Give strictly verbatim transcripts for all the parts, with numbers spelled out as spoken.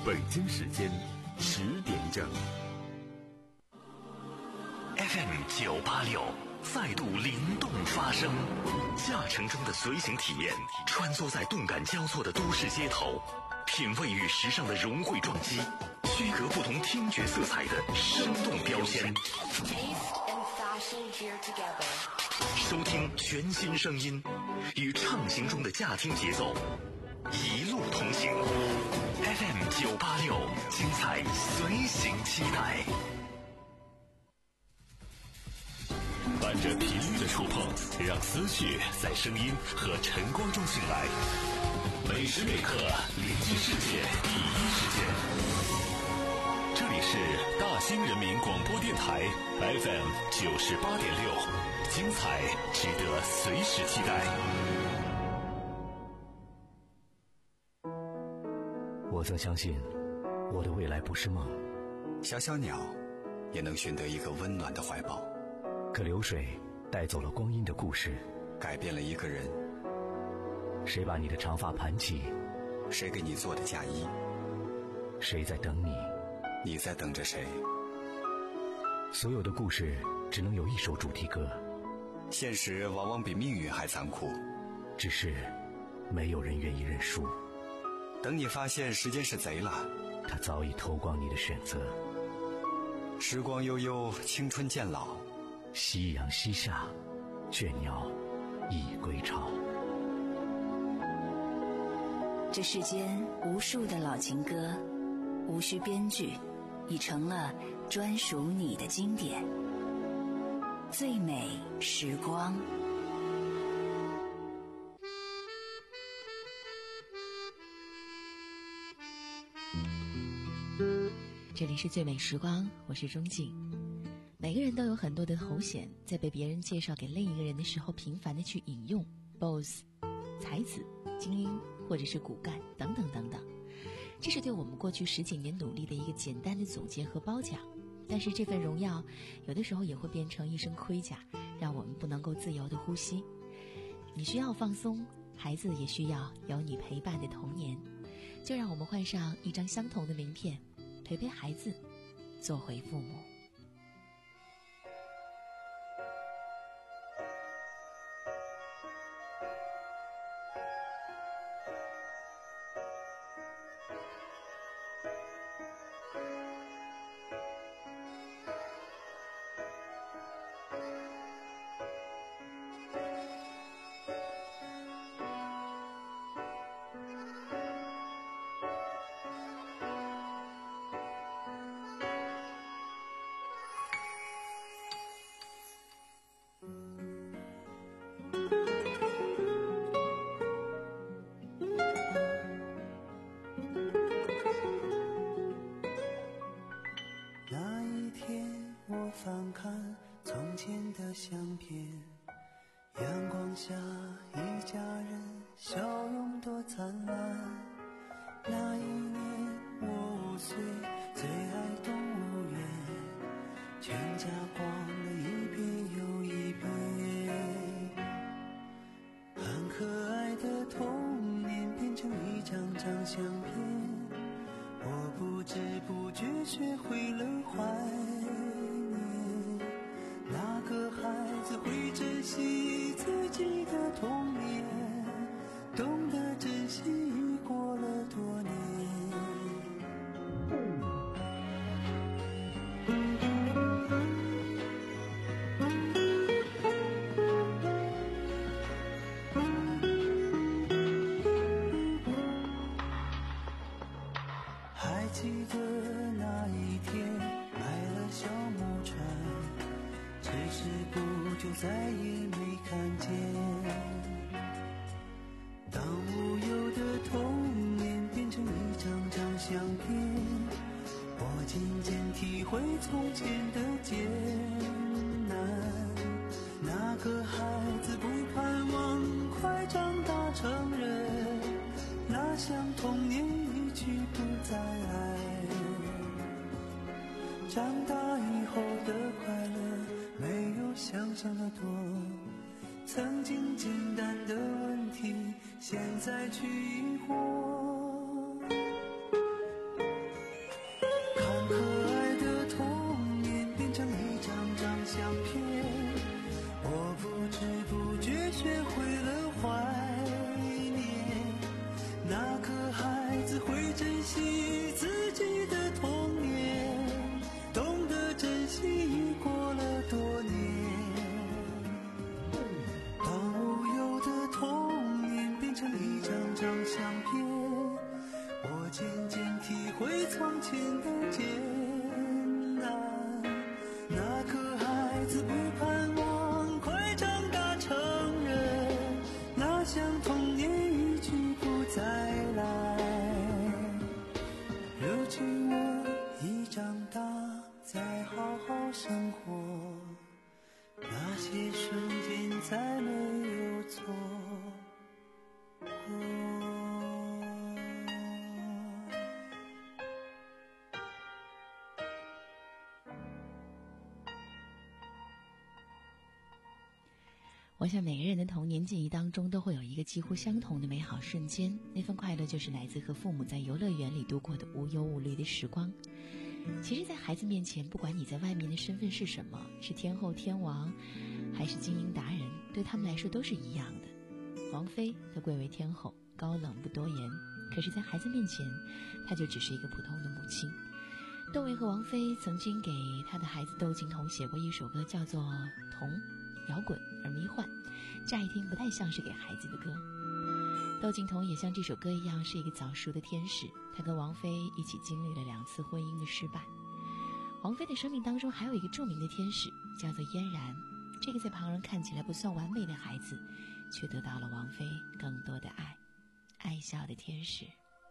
北京时间十点整。 F M 九八六再度灵动发声，驾乘中的随行体验，穿梭在动感交错的都市街头，品味与时尚的融汇撞击，区隔不同听觉色彩的生动标签。收听全新声音，与畅行中的驾听节奏，一路同行。F M 九八六，精彩随行期待。伴着频率的触碰，让思绪在声音和晨光中醒来。每时每刻聆听世界第一时间。这里是大兴人民广播电台 F M 九十八点六，精彩值得随时期待。 我曾相信，我的未来不是梦。 小小鸟也能寻得一个温暖的怀抱。 可流水带走了光阴的故事， 改变了一个人。 谁把你的长发盘起？ 谁给你做的嫁衣？ 谁在等你？ 你在等着谁？ 所有的故事只能有一首主题歌。 现实往往比命运还残酷， 只是没有人愿意认输。 等你发现时间是贼了， 他早已偷光你的选择。 时光悠悠，青春渐老， 夕阳西下，倦鸟已归巢。 这世间无数的老情歌，无需编剧，已成了专属你的经典。最美时光。 这里是最美时光，我是钟静。每个人都有很多的头衔，在被别人介绍给另一个人的时候频繁的去引用 boss、 才子、精英或者是骨干等等等等，这是对我们过去十几年努力的一个简单的总结和褒奖。但是这份荣耀有的时候也会变成一身盔甲，让我们不能够自由的呼吸。你需要放松，孩子也需要有你陪伴的童年。就让我们换上一张相同的名片，陪陪孩子做回父母。 珍惜自己的童年，懂得珍惜已过了多年。当无忧的童年变成一张张相片，我渐渐体会从前的艰难。那个孩子不盼望快长大成人，那想童年一去不再来。如今我已长大，再好好生活，那些瞬间再没有错过。 我想每个人的童年记忆当中都会有一个几乎相同的美好瞬间，那份快乐就是来自和父母在游乐园里度过的无忧无虑的时光。其实在孩子面前，不管你在外面的身份是什么，是天后天王还是精英达人，对他们来说都是一样的。王菲她贵为天后，高冷不多言，可是在孩子面前她就只是一个普通的母亲。窦唯和王菲曾经给他的孩子窦靖童写过一首歌，叫做《童摇滚而迷幻》，乍一听不太像是给孩子的歌。窦靖童也像这首歌一样是一个早熟的天使，他跟王菲一起经历了两次婚姻的失败。王菲的生命当中还有一个著名的天使，叫做嫣然，这个在旁人看起来不算完美的孩子，却得到了王菲更多的爱，爱笑的天使。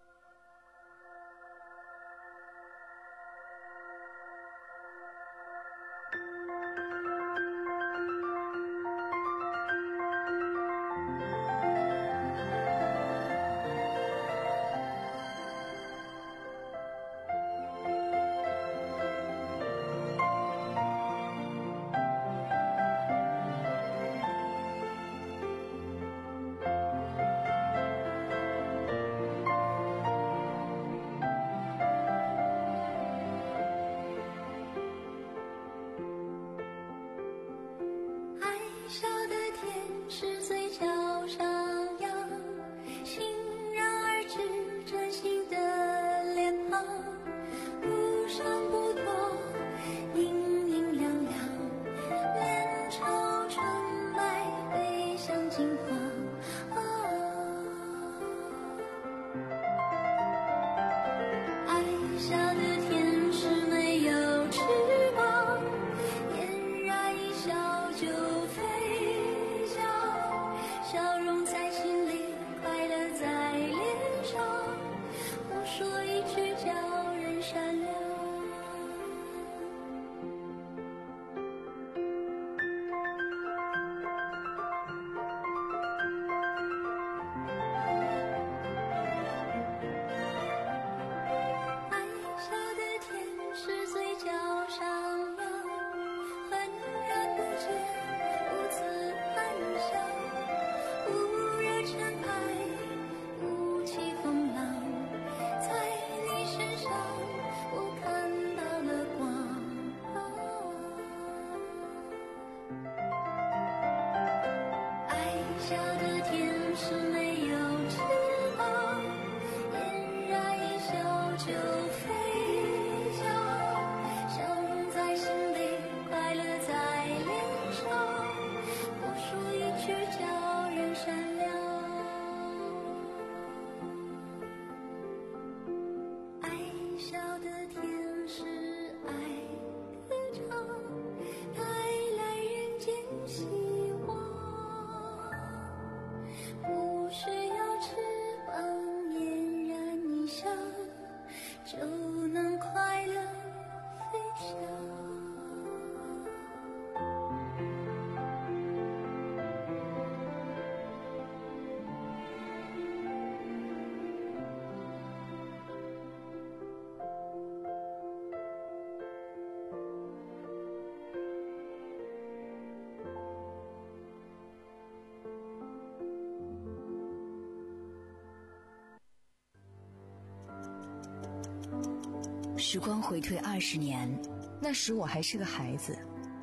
时光回退二十年， 那时我还是个孩子，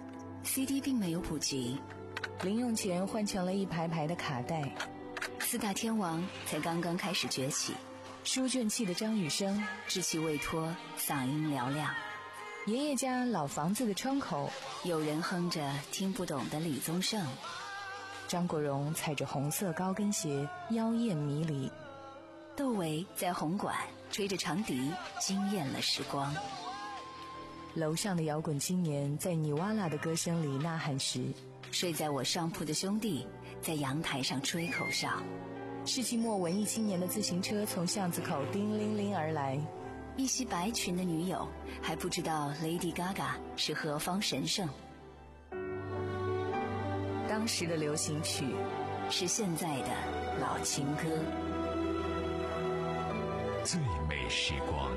C D 并没有普及， 零用钱换成了一排排的卡带， 四大天王才刚刚开始崛起。 书卷气的张雨生， 稚气未脱，嗓音嘹亮。 爷爷家老房子的窗口， 有人哼着听不懂的李宗盛。 张国荣踩着红色高跟鞋，妖艳迷离。 窦唯在红馆吹着长笛，惊艳了时光。 楼上的摇滚青年在尼瓦拉的歌声里呐喊时， 睡在我上铺的兄弟在阳台上吹口哨。 世纪末文艺青年的自行车从巷子口叮铃铃而来。 一袭白裙的女友还不知道 Lady Gaga 是何方神圣。 当时的流行曲是现在的老情歌。 最美时光。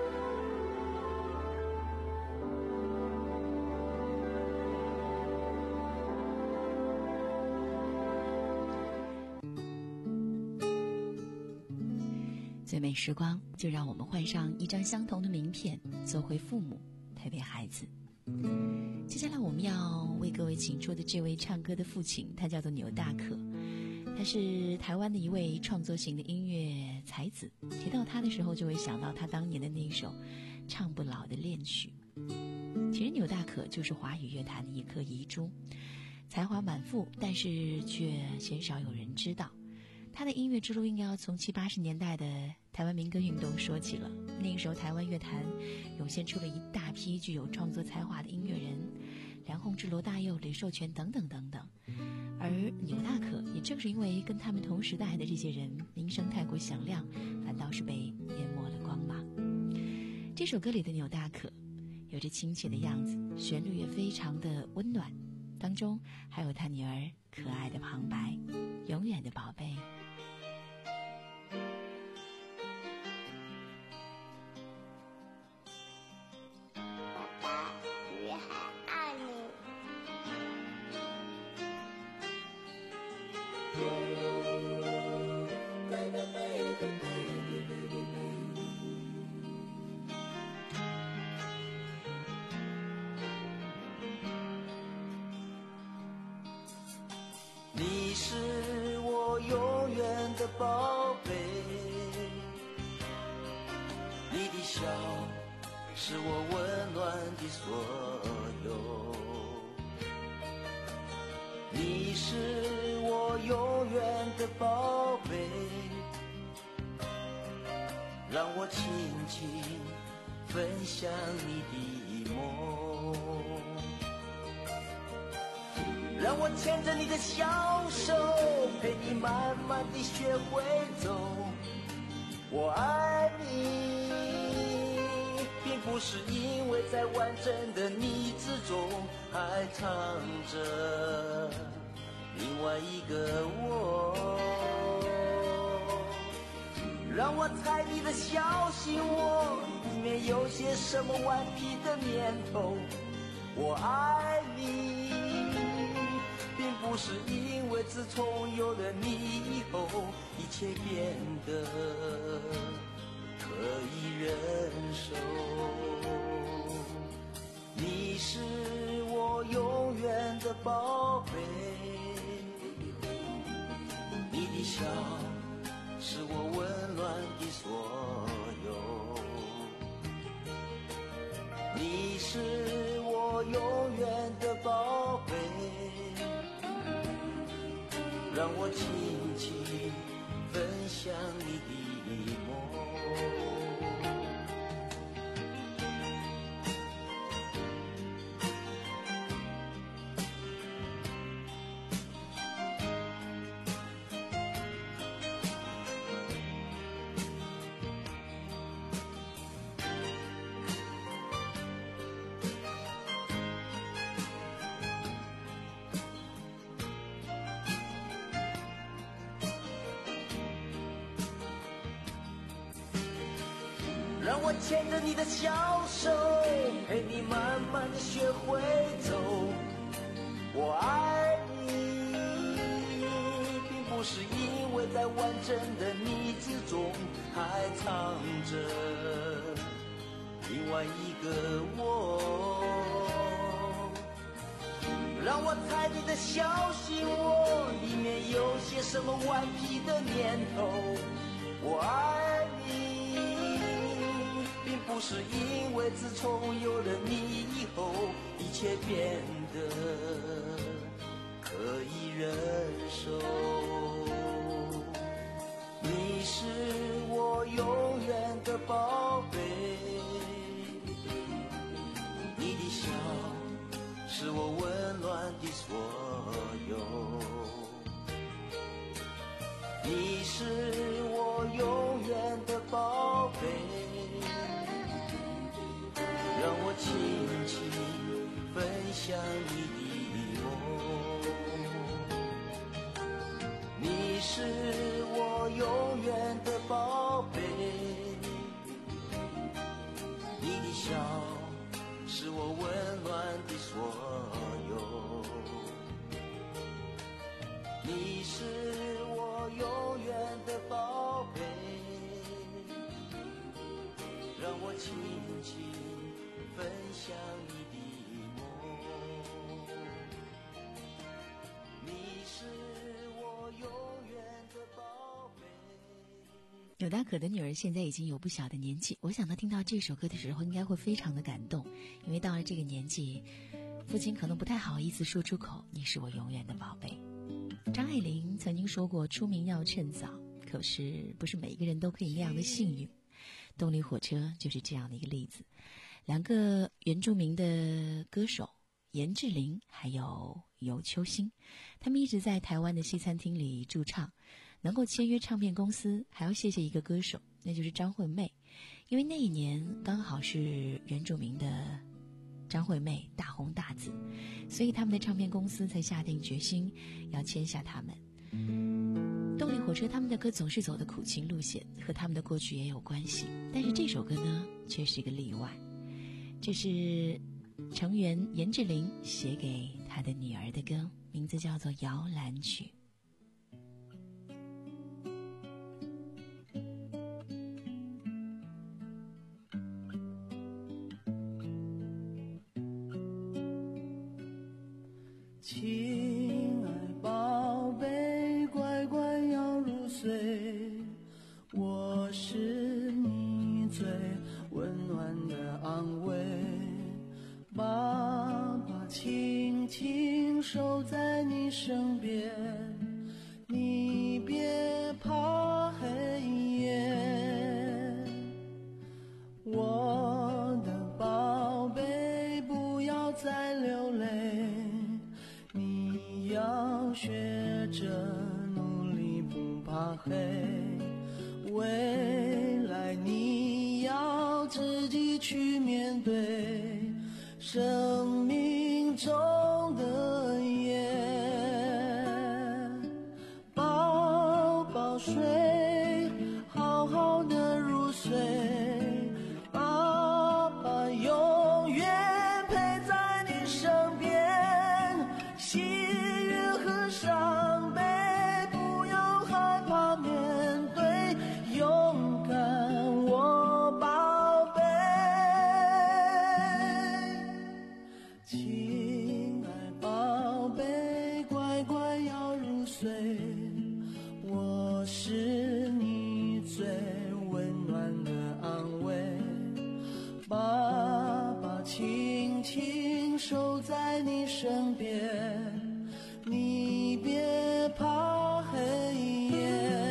最美时光，就让我们换上一张相同的名片，做回父母，陪陪孩子。接下来我们要为各位请出的这位唱歌的父亲，他叫做钮大可，他是台湾的一位创作型的音乐才子。提到他的时候，就会想到他当年的那一首唱不老的恋曲。其实钮大可就是华语乐坛的一颗遗珠，才华满腹，但是却鲜少有人知道。他的音乐之路应该要从七八十年代的台湾民歌运动说起了。那个时候台湾乐坛涌现出了一大批具有创作才华的音乐人，梁鸿志、罗大佑、李寿全等等等等。而钮大可也正是因为跟他们同时代的这些人名声太过响亮，反倒是被淹没了光芒。这首歌里的钮大可有着亲切的样子，旋律也非常的温暖，当中还有他女儿可爱的旁白，永远的宝贝。 你是我永远的宝贝，你的笑是我温暖的所有，你是我永远的宝贝，让我轻轻分享你的梦，让我牵着你的小手，陪你慢慢地学会走。我爱你，并不是因为在完整的你之中还藏着另外一个我，让我猜你的小心窝里面有些什么顽皮的念头。我爱你，并不是因为自从有了你以后，一切变得可以忍受。你是我永远的宝贝，你的笑是我温暖的所有，你是我永远的宝贝，让我轻轻分享你的梦。让我牵着你的小手，陪你慢慢地学会走。我爱你，并不是因为在完整的你之中还藏着另外一个我，让我猜你的小心窝里面有些什么顽皮的念头。我爱你， 不是因为自从有了你以后，一切变得可以忍受。你是我永远的宝贝，你的笑是我温暖的所有。你是我永远的宝贝，让我轻轻分享你的梦。你是我永远的宝贝，你的笑是我温暖的所有。你是我永远的宝贝，让我轻轻分享你的梦。你是我永远的宝贝。 有大可的女儿现在已经有不小的年纪，我想她听到这首歌的时候应该会非常的感动，因为到了这个年纪，父亲可能不太好意思说出口，你是我永远的宝贝。张爱玲曾经说过，出名要趁早，可是不是每个人都可以那样的幸运。动力火车就是这样的一个例子。两个原住民的歌手严志玲还有尤秋兴，他们一直在台湾的西餐厅里驻唱，能够签约唱片公司还要谢谢一个歌手，那就是张惠妹。因为那一年刚好是原住民的张惠妹大红大紫，所以他们的唱片公司才下定决心要签下他们。动力火车他们的歌总是走的苦情路线，和他们的过去也有关系，但是这首歌呢却是一个例外。这是成员严志玲写给她的女儿的歌，名字叫做《摇篮曲》。 亲爱宝贝，乖乖要入睡，我是你最温暖的安慰。爸爸轻轻守在你身边，你别怕黑夜。我的宝贝，不要再流泪，你要学着努力不怕黑，未来你要自己去面对生命中的夜。宝宝睡，好好的入睡，爸爸永远陪在你身边，喜悦和伤悲不要害怕面对，勇敢我宝贝。亲爱宝贝，乖乖要入睡，我是你最温暖的安慰。爸爸轻轻守在你身边，你别怕黑夜。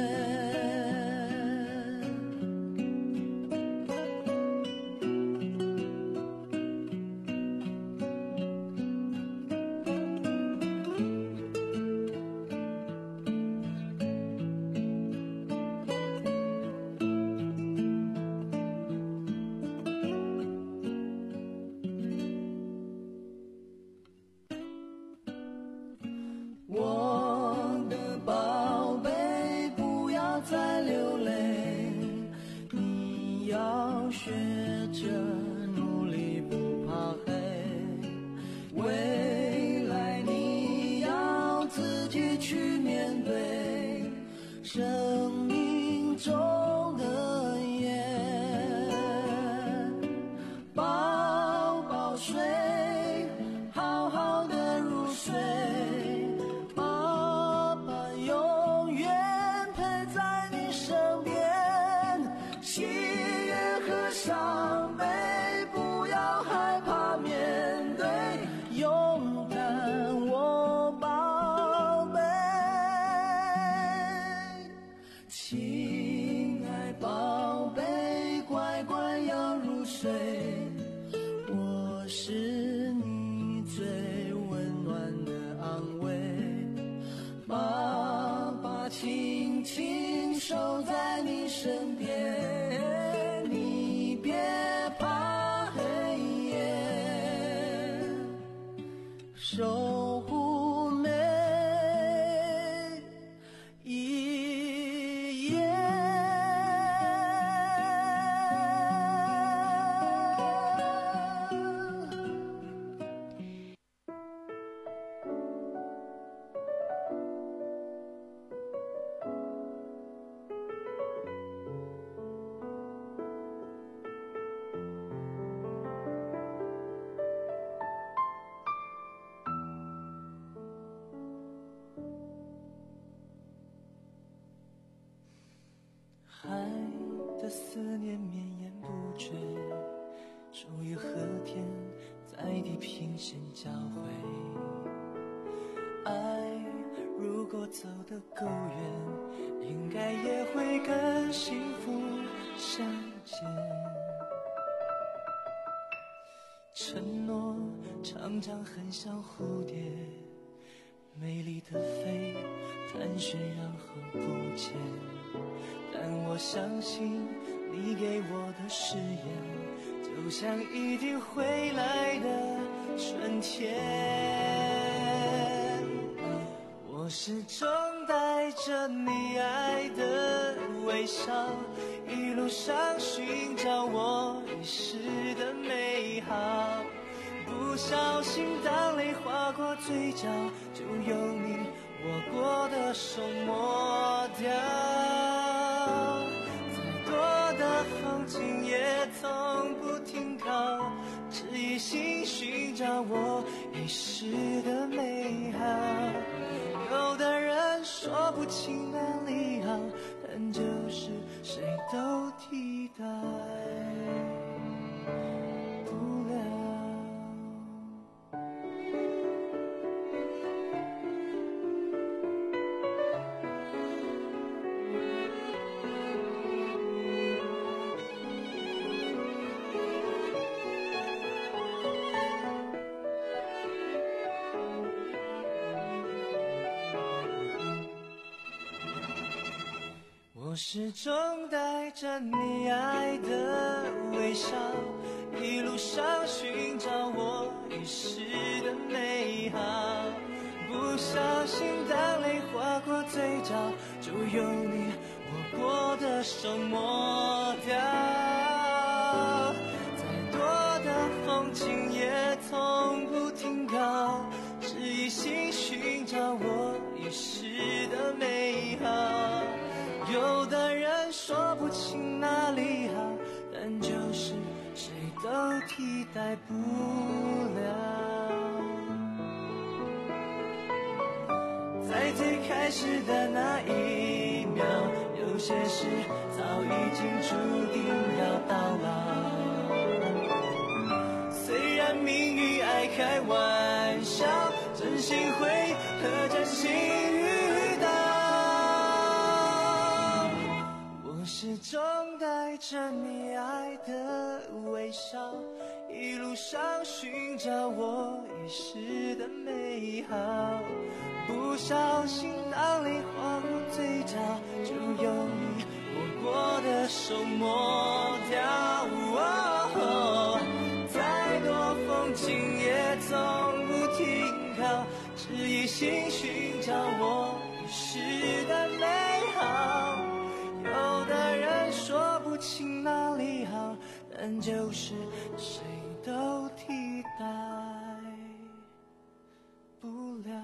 我的宝贝，不要再流泪，你要学着努力不怕黑，未来你要自己去面对生命中的夜。宝宝睡，好好的入睡，爸爸永远陪在你身边，喜悦和伤守护每一夜。爱的思念绵延不绝，终于和天在地平线交汇。爱如果走得够远，应该也会跟幸福相见。承诺常常很像蝴蝶，美丽的飞，盘旋然后不见。但我相信你给我的誓言，就像一定会来的春天。我始终带着你爱的微笑，一路上寻找我遗失的美好。不小心当泪划过嘴角，就由你握过的手抹掉。风景也从不停靠，只一心寻找我遗失的美好。有的人说不清哪里好，但就是谁都替代不了。我始终带着你爱的微笑，一路上寻找我遗失的美好。不小心当泪划过嘴角，就由你握过的手抹掉。再多的风景也从不停靠，只一心寻找我遗失的美好。有的人说不清哪里好，但就是谁都替代不了。在最开始的那一秒，有些事早已经注定要到老。虽然命运爱开玩笑，真心会和真心遇到。始终带着你爱的微笑，一路上寻找我遗失的美好。不小心当泪划过嘴角，就由你握过的手抹掉。哦，再多风景也从不停靠，只一心寻找我遗失的美好。有的人说不清哪里好，但就是谁都替代不了。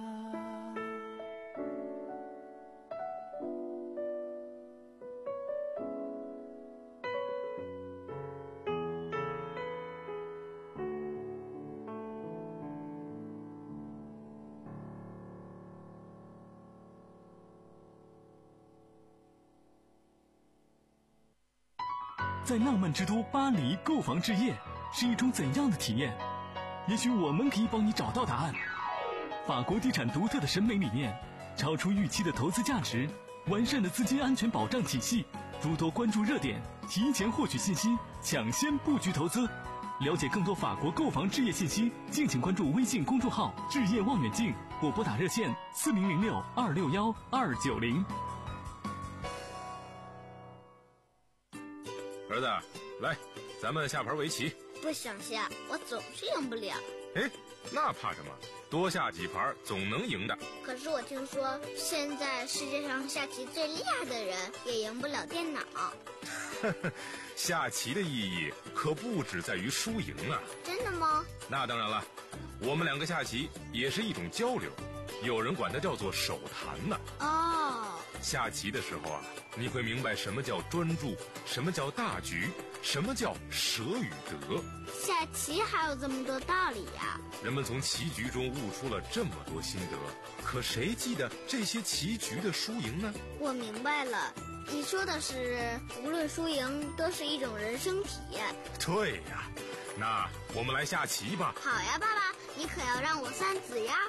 在浪漫之都巴黎购房置业是一种怎样的体验？也许我们可以帮你找到答案。法国地产独特的审美理念，超出预期的投资价值，完善的资金安全保障体系，诸多关注热点，提前获取信息，抢先布局投资。了解更多法国购房置业信息，敬请关注微信公众号置业望远镜，或拨打热线四零零六二六幺二九零。 儿子，来， 咱们下盘围棋。 不想下，我总是赢不了。 哎，那怕什么？多下几盘总能赢的。 可是我听说，现在世界上下棋最厉害的人也赢不了电脑。 下棋的意义可不只在于输赢啊。 真的吗？ 那当然了，我们两个下棋也是一种交流，有人管它叫做手谈呢。 哦， 下棋的时候啊，你会明白什么叫专注，什么叫大局，什么叫舍与得。 下棋还有这么多道理呀！ 人们从棋局中悟出了这么多心得，可谁记得这些棋局的输赢呢？ 我明白了，你说的是无论输赢都是一种人生体验。 对呀，那我们来下棋吧。 好呀，爸爸，你可要让我三子呀。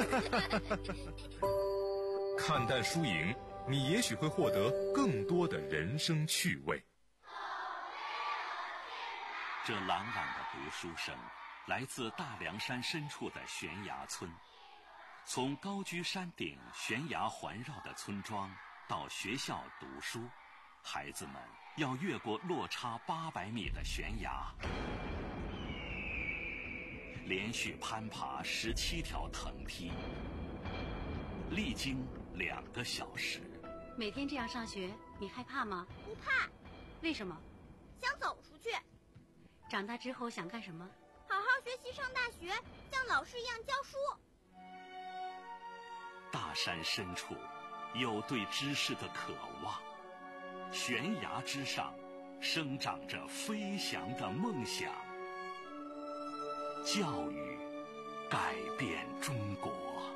看淡输赢，你也许会获得更多的人生趣味。 这朗朗的读书声来自大凉山深处的悬崖村。从高居山顶悬崖环绕的村庄到学校读书，孩子们要越过落差八百米的悬崖，连续攀爬十七条藤梯，历经两个小时。 每天这样上学，你害怕吗？ 不怕。 为什么？ 想走出去。 长大之后想干什么？ 好好学习，上大学，像老师一样教书。 大山深处有对知识的渴望，悬崖之上生长着飞翔的梦想。教育改变中国。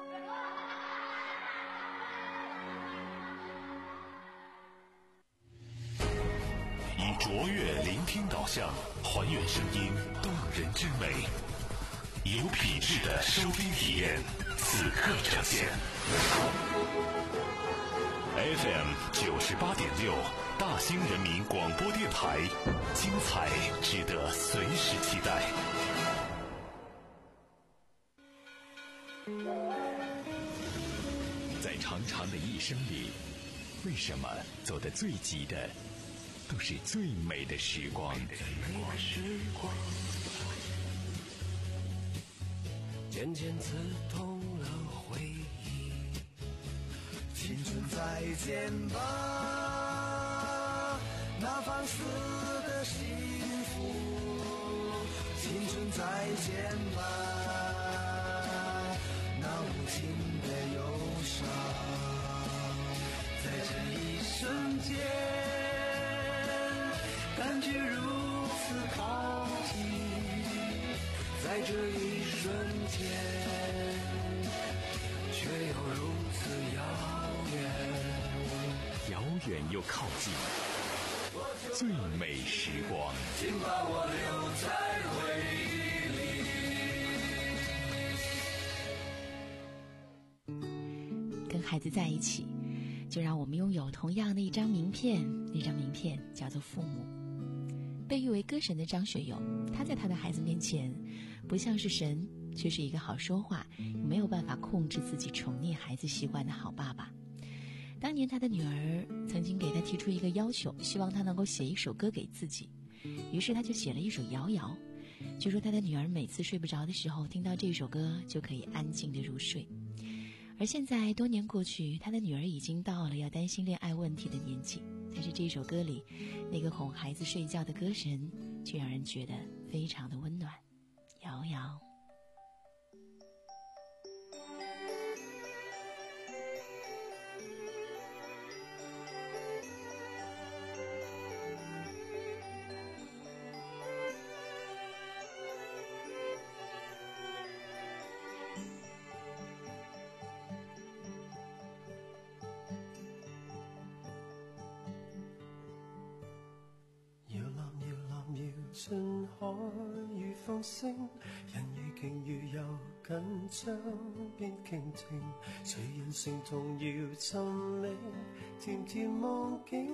以卓越聆听导向，还原声音动人之美，有品质的收听体验，此刻呈现。F M 九十八点六，大兴人民广播电台，精彩值得随时期待。 在长长的一生里，为什么走得最急的都是最美的时光？ 渐渐刺痛了回忆，青春再见吧，那放肆的幸福，青春再见吧，那无情的忧伤，在这一瞬间感觉如此靠近，在这一瞬间却又如此遥远， 遥远又靠近，最美时光， 请把我留在回忆里。跟孩子在一起，就让我们拥有同样的一张名片，那张名片叫做父母。被誉为歌神的张学友，他在他的孩子面前不像是神，却是一个好说话，没有办法控制自己宠溺孩子习惯的好爸爸。当年他的女儿曾经给他提出一个要求，希望他能够写一首歌给自己，于是他就写了一首《摇摇》。据说他的女儿每次睡不着的时候，听到这首歌就可以安静地入睡。而现在多年过去，他的女儿已经到了要担心恋爱问题的年纪，但是这首歌里那个哄孩子睡觉的歌神却让人觉得非常的温暖。摇摇， 進海如放聲，人如鯨如遊緊張邊傾聽，誰人成同搖沉溺甜甜夢境。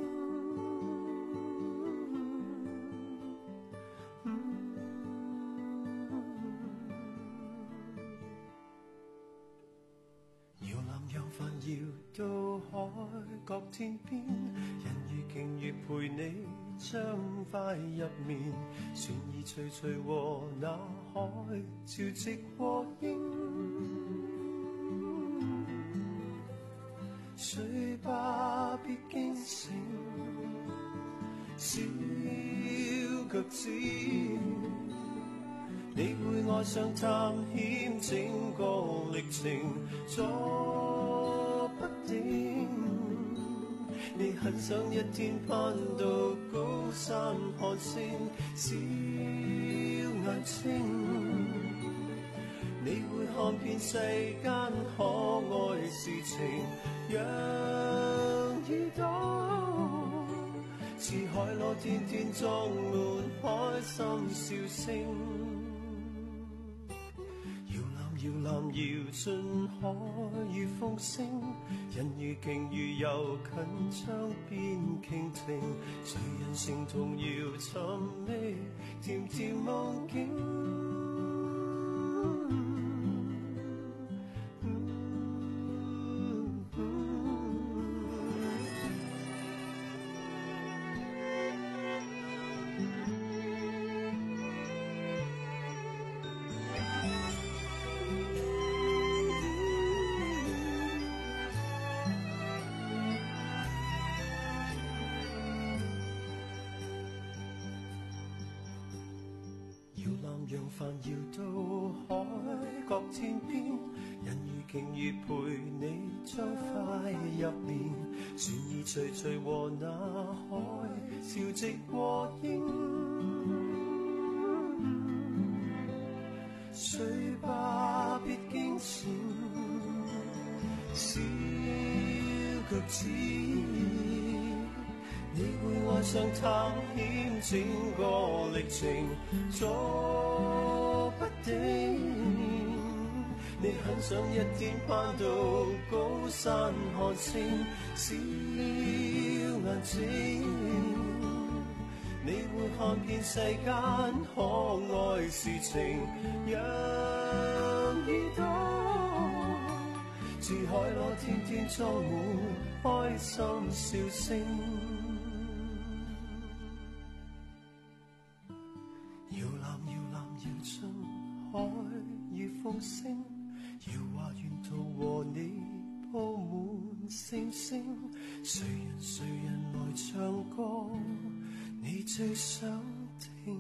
搖籃遊帆搖到海角天邊，人如鯨如陪你將快入眠，船兒徐徐和那海潮汐和鷹，睡吧別驚醒，小腳趾，你會愛上探險整個歷程，左不定。你很想一天攀到高山看星，小眼睛，你會看遍世間可愛事情，讓耳朵似海螺天天裝滿開心笑聲，搖籃搖進海與風聲，人如鯨魚遊近窗邊傾聽，誰人成童謠尋覓甜甜夢境。揚帆搖到海角天邊，人如鯨魚陪你將快入眠，船兒徐徐和那海潮汐和鷹，睡吧別驚醒，小腳趾，你會愛上探險整個歷程，左不定。你很想一天攀到高山看星，小眼睛，你會看遍世間可愛事情，讓耳朵似海螺天天裝滿開心笑聲。搖籃搖籃搖進海與風聲，遙話沿途和你鋪滿星星，誰人誰人來唱歌，你最想聽。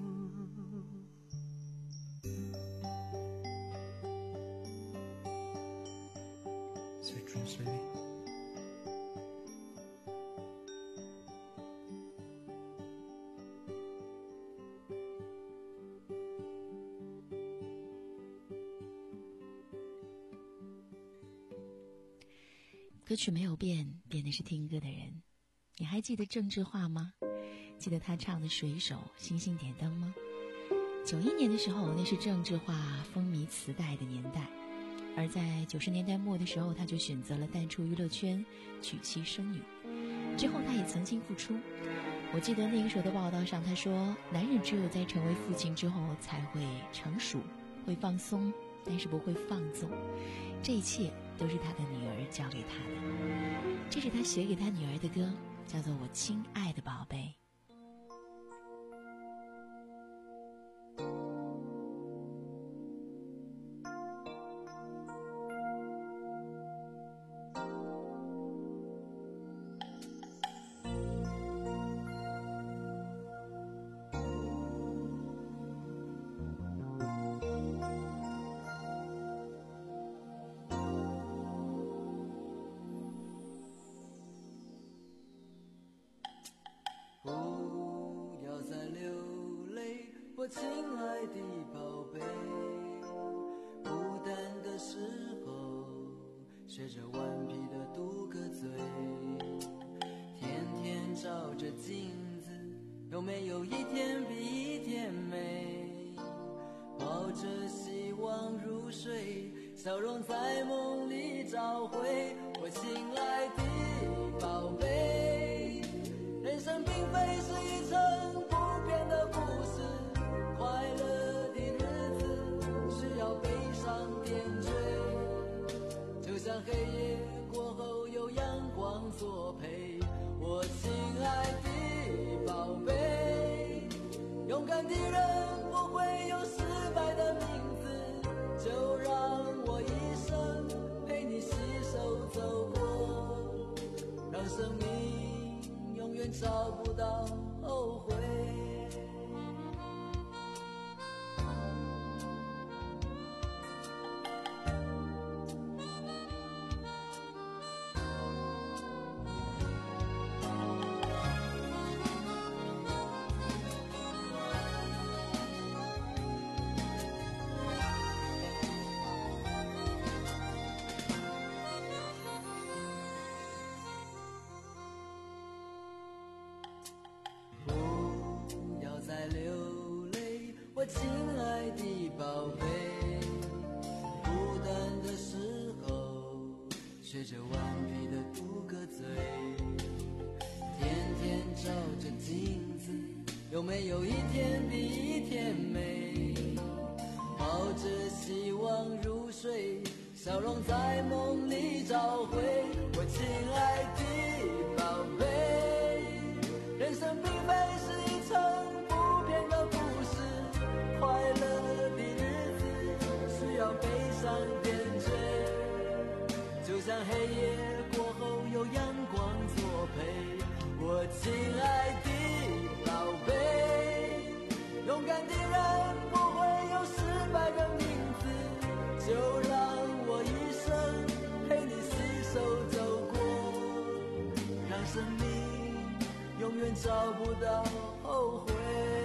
歌曲没有变，变的是听歌的人。你还记得郑智化吗？记得他唱的《水手》《星星点灯》吗？九一年的时候，那是郑智化风靡磁带的年代，而在九十年代末的时候，他就选择了淡出娱乐圈，娶妻生女。之后他也曾经复出，我记得那个时候的报道上，他说男人只有在成为父亲之后才会成熟，会放松，但是不会放纵，这一切都是他的女儿教给他的。这是他写给他女儿的歌，叫做《我亲爱的宝贝》。 我亲爱的宝贝，孤单的时候学着顽皮的嘟个嘴，天天照着镜子，有没有一天比一天美？抱着希望入睡，笑容在梦里找回。我亲爱的宝贝，人生并非是一场不变的故事，快乐的日子需要悲伤点缀，就像黑夜过后有阳光作陪。我亲爱的宝贝， 亲爱的宝贝，孤单的时候学着顽皮的嘟个嘴，天天照着镜子，有没有一天比一天美？抱着希望入睡，笑容在梦里找回。我亲爱的宝贝，人生并非是一场不变的故事，快乐的日子需要悲伤点缀，就像黑夜过后有阳光作陪。我亲爱的宝贝，勇敢的人不会有失败的名字，就让我一生陪你携手走过，让生命永远找不到后悔。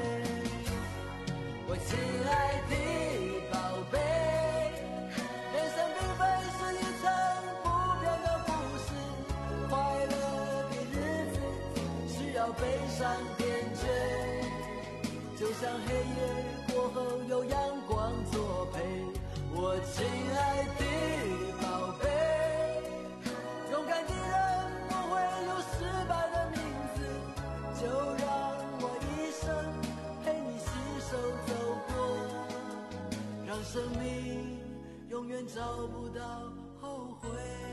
我亲爱的宝贝，人生并非是一场不变的故事，快乐的日子需要悲伤点缀，就像黑夜过后有阳光作陪。我亲爱的宝贝，勇敢的人不会有失败的名字，就让我一生陪你携手走过，让生命永远找不到后悔。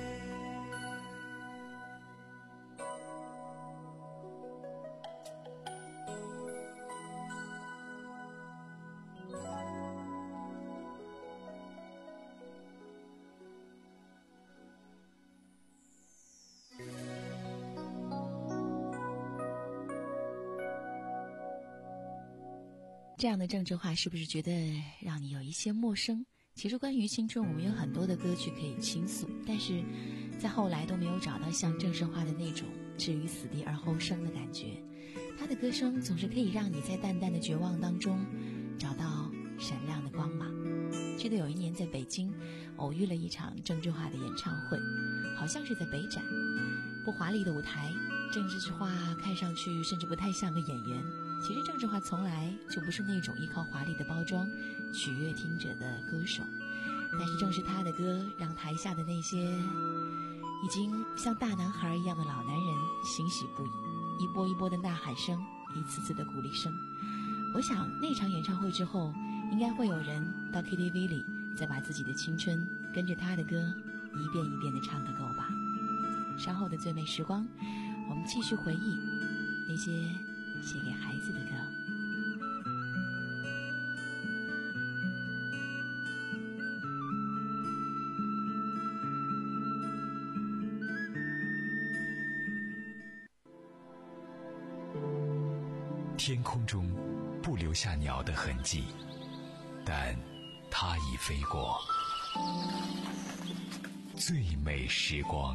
这样的政治化是不是觉得让你有一些陌生？其实关于青春，我们有很多的歌曲可以倾诉，但是在后来都没有找到像郑胜化的那种置于死地而后生的感觉。他的歌声总是可以让你在淡淡的绝望当中找到闪亮的光芒。记得有一年在北京偶遇了一场郑智化的演唱会，好像是在北展，不华丽的舞台，郑智化看上去甚至不太像个演员。其实郑智化从来就不是那种依靠华丽的包装取悦听者的歌手，但是正是他的歌让台下的那些已经像大男孩一样的老男人欣喜不已，一波一波的呐喊声，一次次的鼓励声。我想那场演唱会之后，应该会有人到 K T V 里再把自己的青春跟着他的歌一遍一遍地唱个够吧。稍后的最美时光，我们继续回忆那些写给孩子的歌。 天空中不留下鸟的痕迹，但它已飞过。最美时光。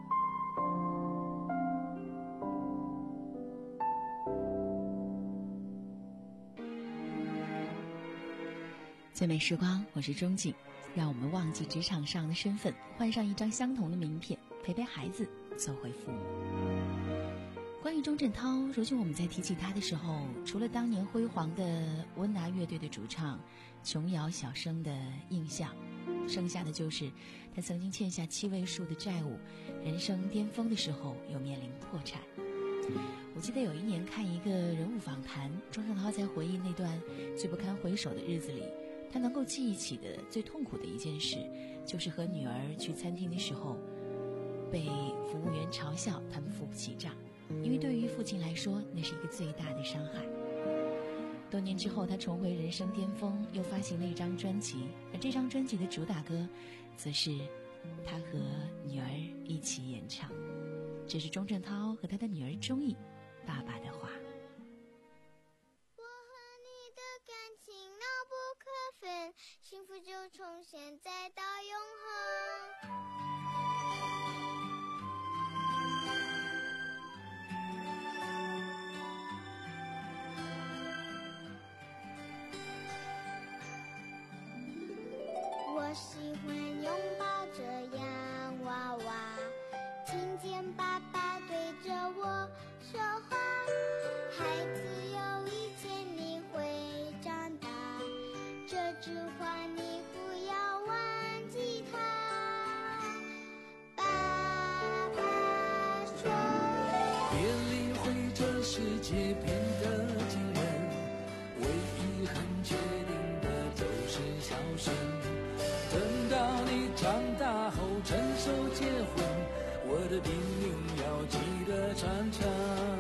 最美时光，我是钟景，让我们忘记职场上的身份，换上一张相同的名片，陪陪孩子，做回父母。关于钟镇涛，如今我们在提起他的时候，除了当年辉煌的温拿乐队的主唱琼瑶小生的印象，剩下的就是他曾经欠下七位数的债务，人生巅峰的时候又面临破产。我记得有一年看一个人物访谈，钟镇涛在回忆那段最不堪回首的日子里，他能够记忆起的最痛苦的一件事，就是和女儿去餐厅的时候被服务员嘲笑他们付不起账，因为对于父亲来说，那是一个最大的伤害。多年之后，他重回人生巅峰，又发行了一张专辑，而这张专辑的主打歌则是他和女儿一起演唱。这是钟镇涛和他的女儿钟意爸爸的话。 我和你的感情牢不可分，幸福就从现在到永恒。我喜欢拥抱着洋娃娃，听见爸爸对着我说话。孩子，有一天你会长大， 世界变得惊人，唯一很确定的就是孝顺。等到你长大后成熟结婚，我的叮咛要记得传承。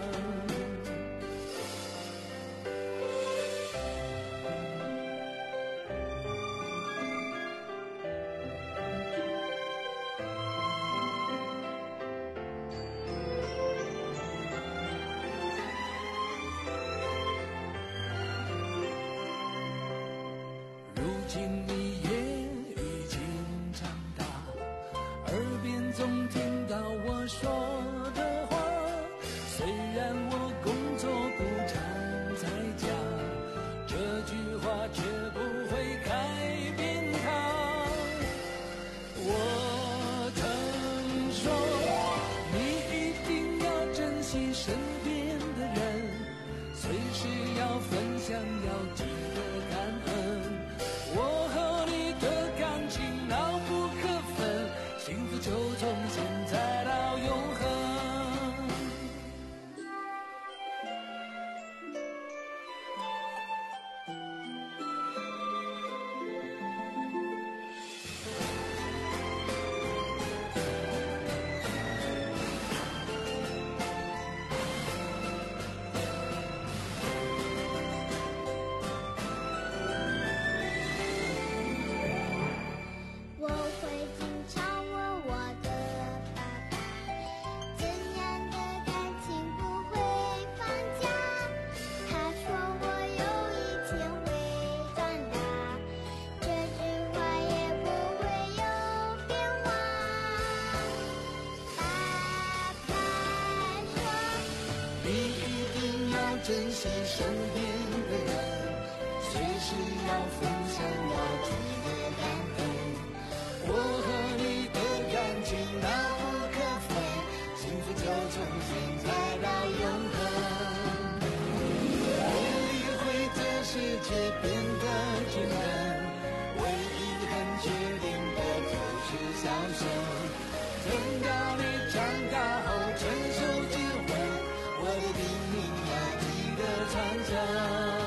如今你也已经长大，耳边总听到我说的话。虽然我工作不常在家，这句话却不会改变它。我曾说，你一定要珍惜身边的人，随时要分享，要记得感恩。我和你的感情牢不可分，幸福就从现在到永恒。 我会经常问我的爸爸，怎样的感情不会放假？他说我有一天会长大，这句话也不会有变化。爸爸说， 你一定要珍惜身边的人，随时要分享，要记得感恩。我和你的感情牢不可分，幸福就从现在到永恒。别理会这世界变得惊人，唯一很确定的就是孝顺。等到你长大后成熟结婚，我的叮咛要记得传承。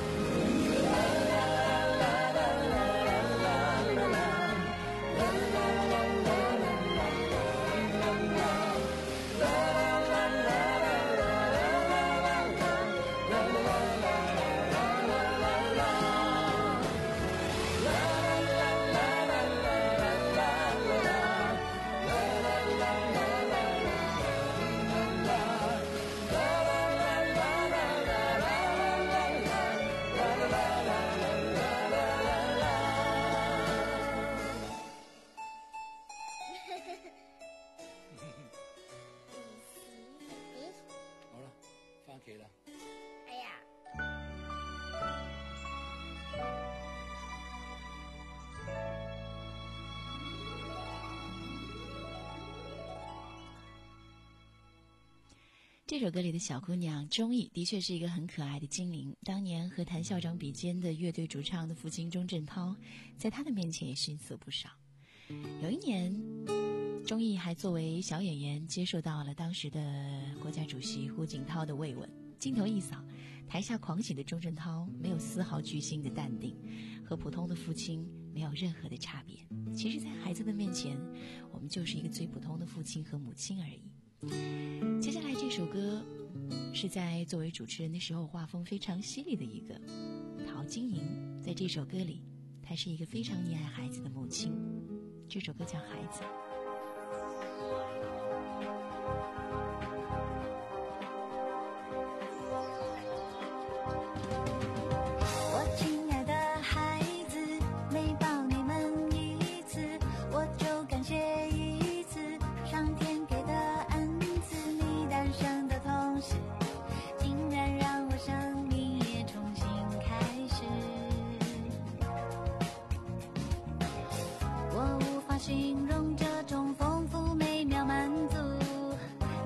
好了，放给了。 哎呀， 这首歌里的小姑娘钟意的确是一个很可爱的精灵。当年和谭校长比肩的乐队主唱的父亲钟镇涛，在他的面前也逊色不少。有一年，钟意还作为小演员接受到了当时的国家主席胡锦涛的慰问。镜头一扫，台下狂喜的钟镇涛没有丝毫巨星的淡定，和普通的父亲没有任何的差别。其实在孩子的面前，我们就是一个最普通的父亲和母亲而已。接下来这首歌是在作为主持人的时候画风非常犀利的一个陶晶莹。在这首歌里，她是一个非常溺爱孩子的母亲。这首歌叫《孩子》。 我亲爱的孩子，每抱你们一次，我就感谢一次上天给的恩赐。你诞生的同时，竟然让我生命也重新开始。我无法形容这种丰富美妙满足，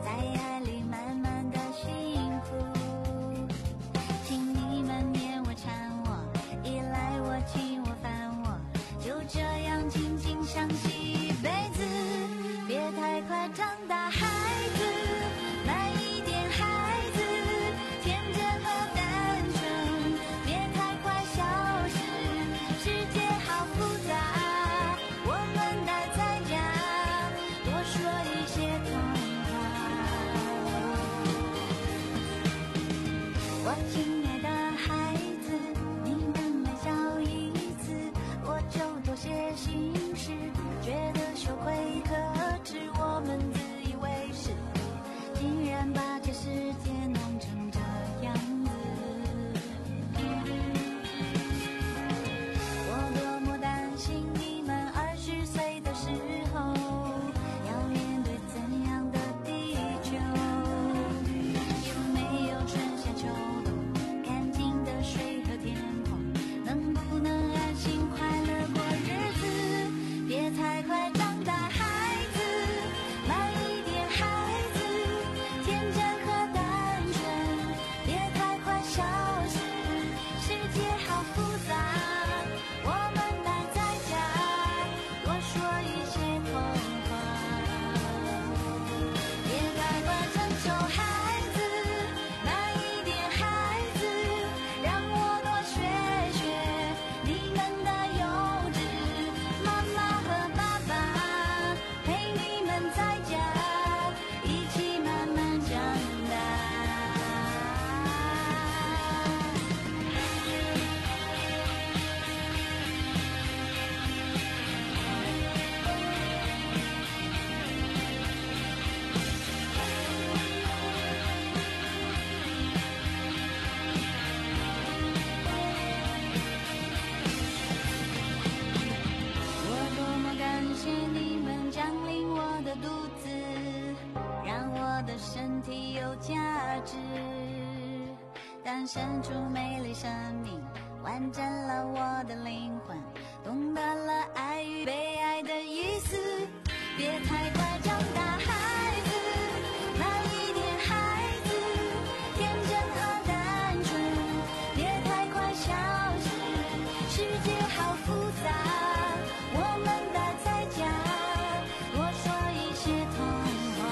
诞生出美丽生命，完整了我的灵魂，懂得了爱与被爱的意思。别太快长大，孩子，慢一点，孩子，天真和单纯，别太快消失，世界好复杂，我们待在家，多说一些童话。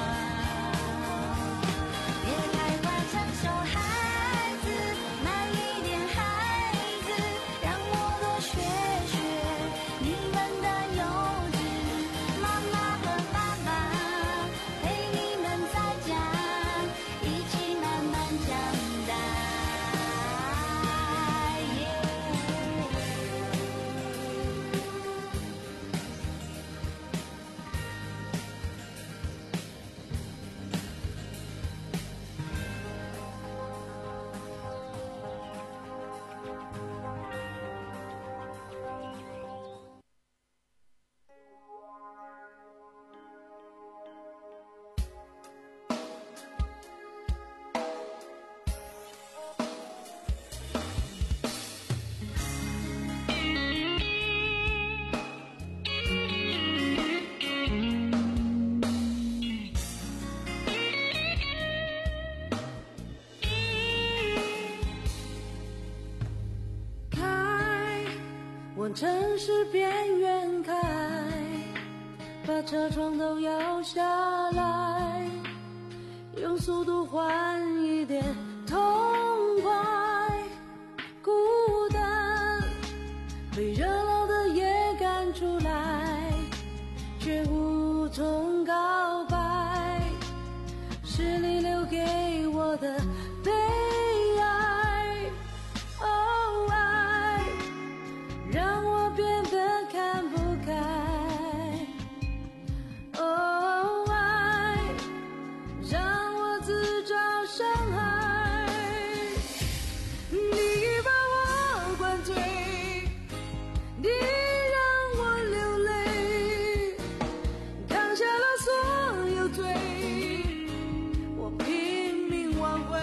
别太快成熟，孩子，慢一点，孩子，让我多学学你们的幼稚。妈妈和爸爸陪你们在家，一起慢慢长大。 开，往城市边缘开，把车窗都摇下来，用速度换一点痛快。孤单被热闹的夜赶出来，却无从告白，是你留给我的悲哀。哦，爱让我变得看不开，哦，爱让我自找伤害。你把我灌醉，你让我流泪，扛下了所有罪，我拼命挽回。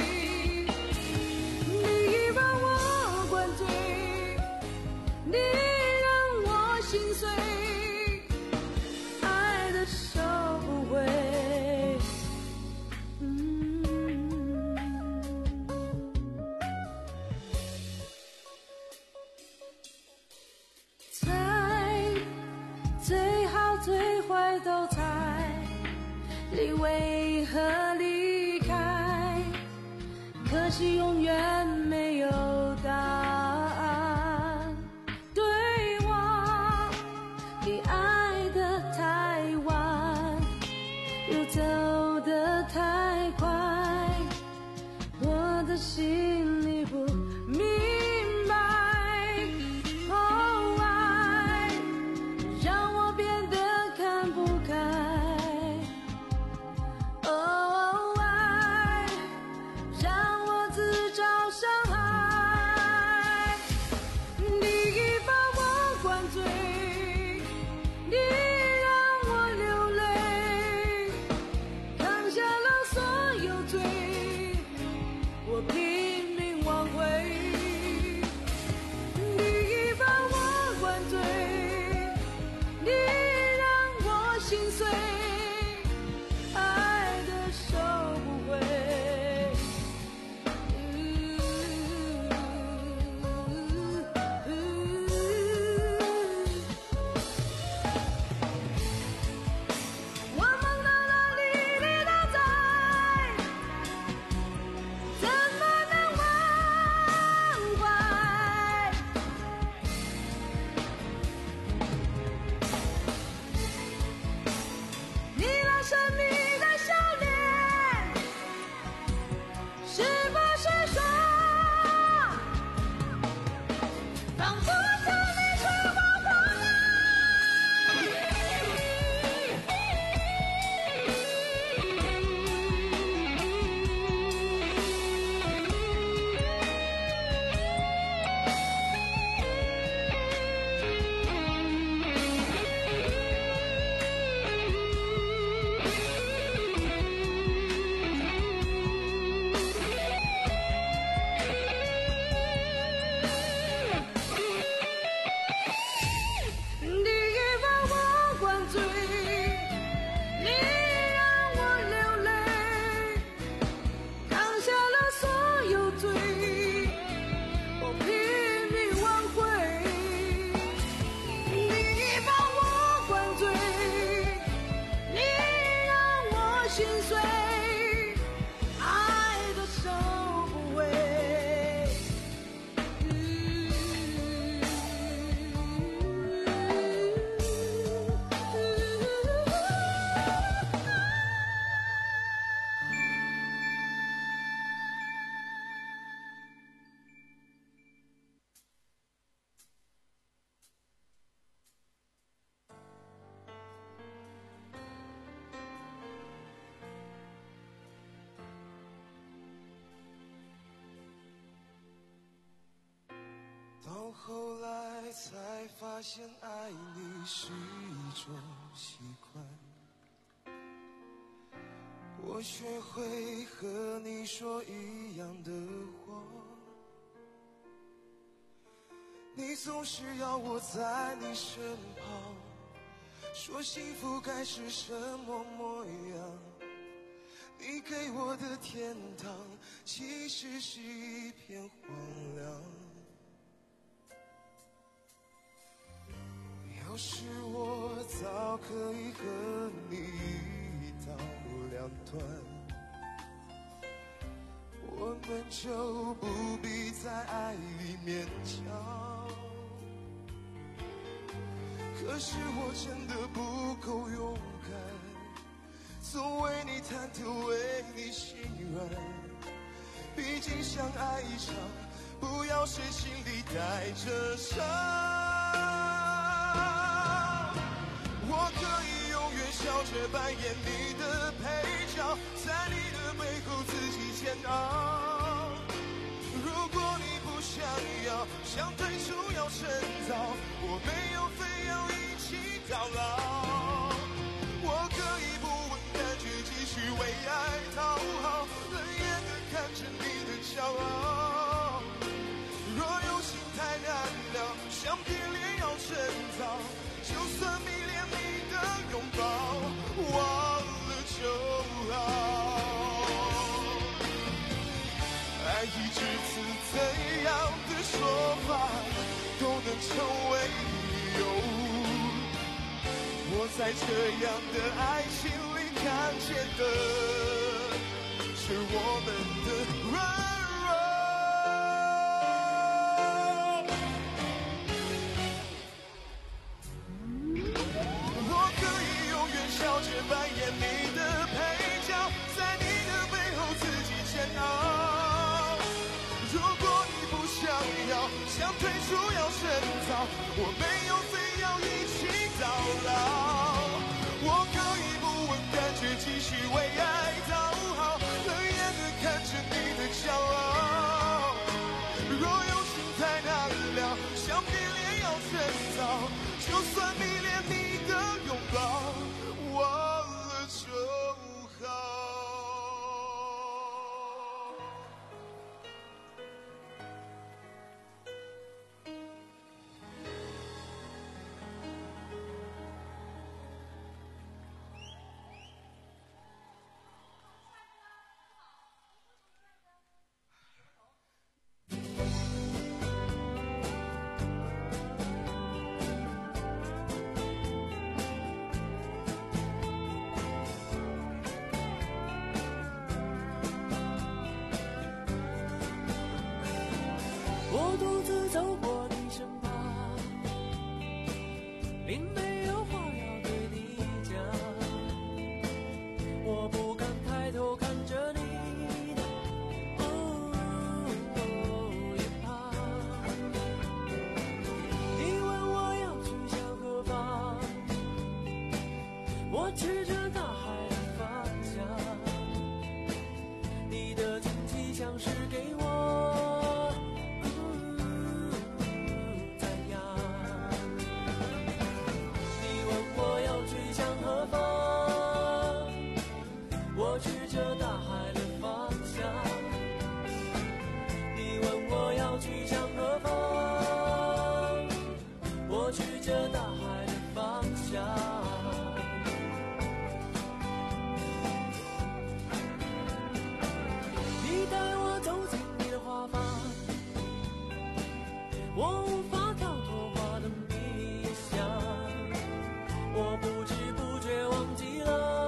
你把我灌醉，你让我心碎，爱的收不回。猜，最好最坏都猜，你为何离开？可惜永远没有答案。对我，你爱得太晚，又走得太快，我的心里不明白。哦，爱让我变得看不开，哦，爱让我自找伤害。你把我灌醉，你让我流泪，扛下了所有罪，我拼命挽回。你把我灌醉，你让我心碎，爱的收不回。我梦到了你，你都在，怎么能忘怀？你那神秘的笑脸，是不是说，仿佛从你吹过风来？ 发现爱你是一种习惯，我学会和你说一样的话，你总是要我在你身旁，说幸福该是什么模样，你给我的天堂其实是一片荒凉。要是我早可以和你一刀两断，我们就不必在爱里勉强。可是我真的不够勇敢，总为你忐忑，为你心软。毕竟相爱一场，不要谁心里带着伤。我可以永远笑着扮演你的配角，在你的背后自己煎熬。如果你不想要，想退出要趁早，我没有非要一起到老。我可以不问感觉，继续为爱讨好，冷眼地看着你的骄傲。若有心太难了，想变脸要趁早，就算迷恋你的拥抱，忘了就好。爱一直是怎样的说法都能成为理由，我在这样的爱情里看见的是我们的软笑着扮演你的配角，在你的背后自己煎熬。如果你不想要，想退出要趁早，我没有非要一起到老。我可以不问感觉，继续为爱讨好，冷眼地看着你的骄傲。若有心太难了，想变脸要趁早，就算迷恋你的拥抱，忘了就好。 我独自走过你身旁，并没有话要对你讲，我不敢抬头看着你的哦脸庞。你问我要去向何方，我指着大海的方向，你的惊奇像是给我我指着大海的方向，你问我要去向何方，我指着大海的方向。你带我走进你的花房，我无法逃脱花的迷香，我不知不觉忘记了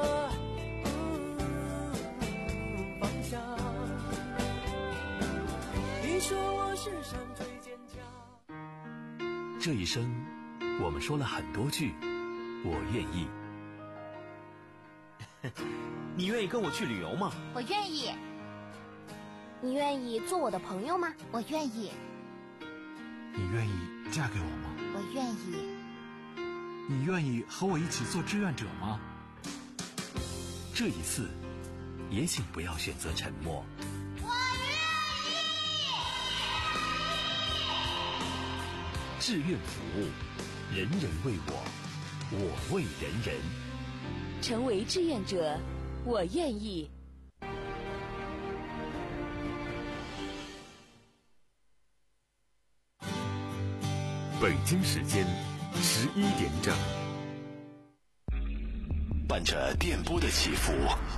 说我是山最坚强。 这一生，我们说了很多句“我愿意”。 你愿意跟我去旅游吗？ 我愿意。你愿意做我的朋友吗？我愿意。 你愿意嫁给我吗？ 我愿意。 你愿意和我一起做志愿者吗？ 这一次，也请不要选择沉默。 志愿服务，人人为我，我为人人。 成为志愿者，我愿意。 北京时间十一点整， 伴着电波的起伏，